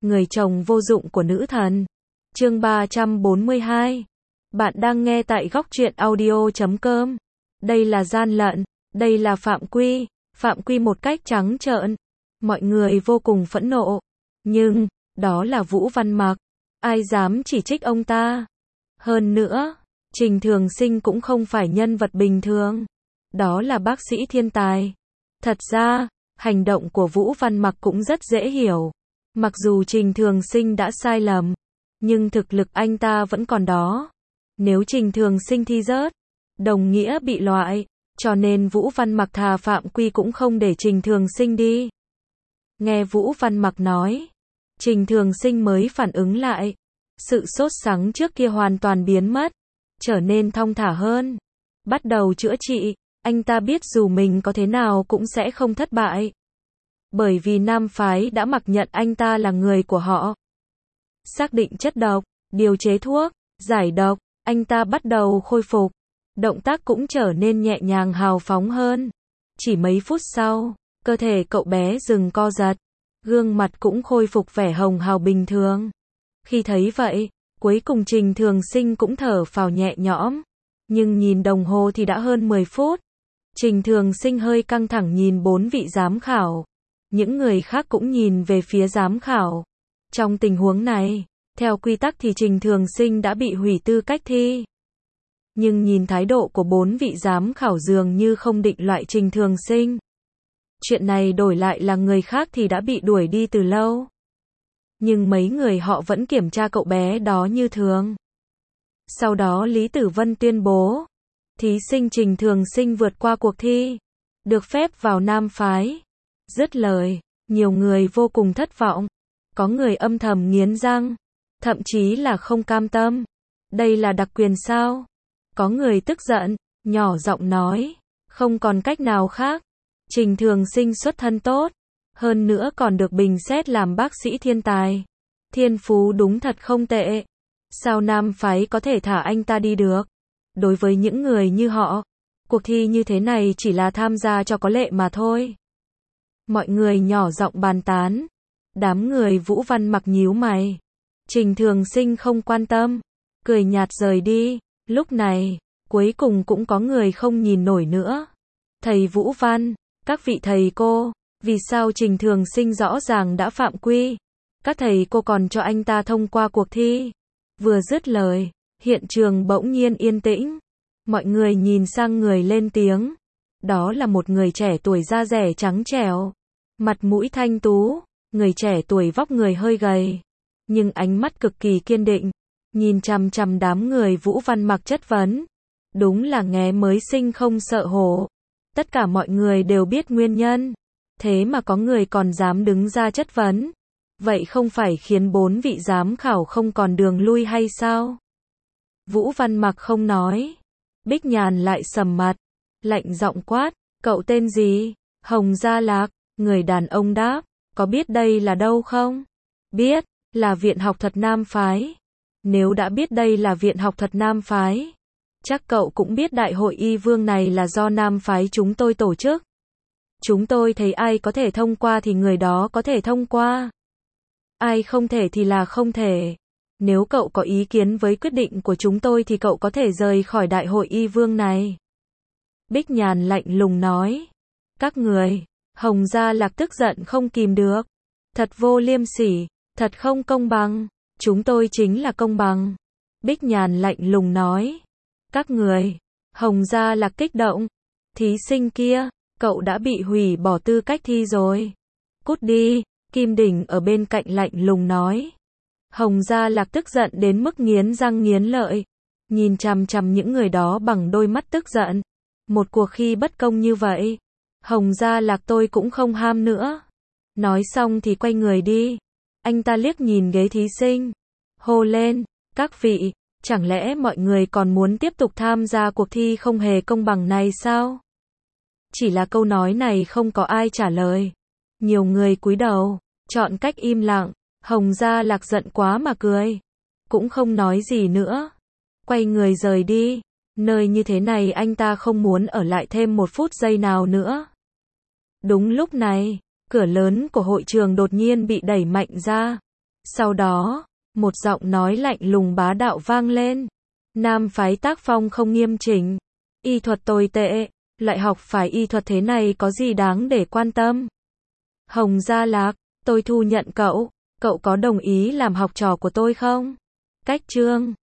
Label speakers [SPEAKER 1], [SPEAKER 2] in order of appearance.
[SPEAKER 1] người chồng vô dụng của nữ thần. Chương 342. Bạn đang nghe tại góc truyện audio.com. Đây là gian lận, đây là phạm quy một cách trắng trợn. Mọi người vô cùng phẫn nộ. Nhưng, đó là Vũ Văn Mặc. Ai dám chỉ trích ông ta? Hơn nữa, Trình Thường Sinh cũng không phải nhân vật bình thường. Đó là bác sĩ thiên tài. Thật ra, hành động của Vũ Văn Mặc cũng rất dễ hiểu. Mặc dù Trình Thường Sinh đã sai lầm, nhưng thực lực anh ta vẫn còn đó. Nếu Trình Thường Sinh thi rớt, đồng nghĩa bị loại, cho nên Vũ Văn Mặc thà phạm quy cũng không để Trình Thường Sinh đi. Nghe Vũ Văn Mặc nói, Trình Thường Sinh mới phản ứng lại. Sự sốt sắng trước kia hoàn toàn biến mất, trở nên thong thả hơn. Bắt đầu chữa trị, anh ta biết dù mình có thế nào cũng sẽ không thất bại. Bởi vì nam phái đã mặc nhận anh ta là người của họ. Xác định chất độc, điều chế thuốc, giải độc, anh ta bắt đầu khôi phục. Động tác cũng trở nên nhẹ nhàng hào phóng hơn. Chỉ mấy phút sau, cơ thể cậu bé dừng co giật. Gương mặt cũng khôi phục vẻ hồng hào bình thường. Khi thấy vậy, cuối cùng Trình Thường Sinh cũng thở phào nhẹ nhõm. Nhưng nhìn đồng hồ thì đã hơn 10 phút. Trình Thường Sinh hơi căng thẳng nhìn 4 vị giám khảo. Những người khác cũng nhìn về phía giám khảo. Trong tình huống này, theo quy tắc thì Trình Thường Sinh đã bị hủy tư cách thi. Nhưng nhìn thái độ của 4 vị giám khảo dường như không định loại Trình Thường Sinh. Chuyện này đổi lại là người khác thì đã bị đuổi đi từ lâu. Nhưng mấy người họ vẫn kiểm tra cậu bé đó như thường. Sau đó Lý Tử Vân tuyên bố, thí sinh Trình Thường Sinh vượt qua cuộc thi, được phép vào nam phái. Dứt lời, nhiều người vô cùng thất vọng. Có người âm thầm nghiến răng, thậm chí là không cam tâm. Đây là đặc quyền sao? Có người tức giận, nhỏ giọng nói, không còn cách nào khác. Trình Thường Sinh xuất thân tốt, hơn nữa còn được bình xét làm bác sĩ thiên tài. Thiên phú đúng thật không tệ. Sao nam phái có thể thả anh ta đi được? Đối với những người như họ, cuộc thi như thế này chỉ là tham gia cho có lệ mà thôi. Mọi người nhỏ giọng bàn tán. Đám người Vũ Văn Mặc nhíu mày. Trình Thường Sinh không quan tâm, cười nhạt rời đi. Lúc này, cuối cùng cũng có người không nhìn nổi nữa. Thầy Vũ Văn, các vị thầy cô, vì sao Trình Thường Sinh rõ ràng đã phạm quy? Các thầy cô còn cho anh ta thông qua cuộc thi. Vừa dứt lời, hiện trường bỗng nhiên yên tĩnh. Mọi người nhìn sang người lên tiếng. Đó là một người trẻ tuổi da dẻ trắng trẻo, mặt mũi thanh tú. Người trẻ tuổi vóc người hơi gầy, nhưng ánh mắt cực kỳ kiên định, nhìn chằm chằm đám người Vũ Văn Mặc chất vấn. Đúng là nghé mới sinh không sợ hổ. Tất cả mọi người đều biết nguyên nhân, thế mà có người còn dám đứng ra chất vấn. Vậy không phải khiến 4 vị giám khảo không còn đường lui hay sao? Vũ Văn Mặc không nói. Bích Nhàn lại sầm mặt, lạnh giọng quát, cậu tên gì? Hồng Gia Lạc. Người đàn ông đáp, có biết đây là đâu không? Biết, là Viện Học Thuật Nam Phái. Nếu đã biết đây là Viện Học Thuật Nam Phái, chắc cậu cũng biết đại hội y vương này là do Nam Phái chúng tôi tổ chức. Chúng tôi thấy ai có thể thông qua thì người đó có thể thông qua. Ai không thể thì là không thể. Nếu cậu có ý kiến với quyết định của chúng tôi thì cậu có thể rời khỏi đại hội y vương này. Bích Nhàn lạnh lùng nói. Các người, Hồng Gia Lạc tức giận không kìm được. Thật vô liêm sỉ, thật không công bằng. Chúng tôi chính là công bằng. Bích Nhàn lạnh lùng nói. Các người, Hồng Gia Lạc kích động. Thí sinh kia, cậu đã bị hủy bỏ tư cách thi rồi. Cút đi, Kim Đỉnh ở bên cạnh lạnh lùng nói. Hồng Gia Lạc tức giận đến mức nghiến răng nghiến lợi. Nhìn chằm chằm những người đó bằng đôi mắt tức giận. Một cuộc thi bất công như vậy, Hồng Gia Lạc tôi cũng không ham nữa. Nói xong thì quay người đi. Anh ta liếc nhìn ghế thí sinh, hô lên, các vị, chẳng lẽ mọi người còn muốn tiếp tục tham gia cuộc thi không hề công bằng này sao? Chỉ là câu nói này không có ai trả lời. Nhiều người cúi đầu, chọn cách im lặng. Hồng Gia Lạc giận quá mà cười, cũng không nói gì nữa. Quay người rời đi. Nơi như thế này anh ta không muốn ở lại thêm một phút giây nào nữa. Đúng lúc này, cửa lớn của hội trường đột nhiên bị đẩy mạnh ra. Sau đó, một giọng nói lạnh lùng bá đạo vang lên. Nam phái tác phong không nghiêm chỉnh. Y thuật tồi tệ. Lại học phải y thuật thế này có gì đáng để quan tâm. Hồng Gia Lạc, tôi thu nhận cậu. Cậu có đồng ý làm học trò của tôi không? Cách chương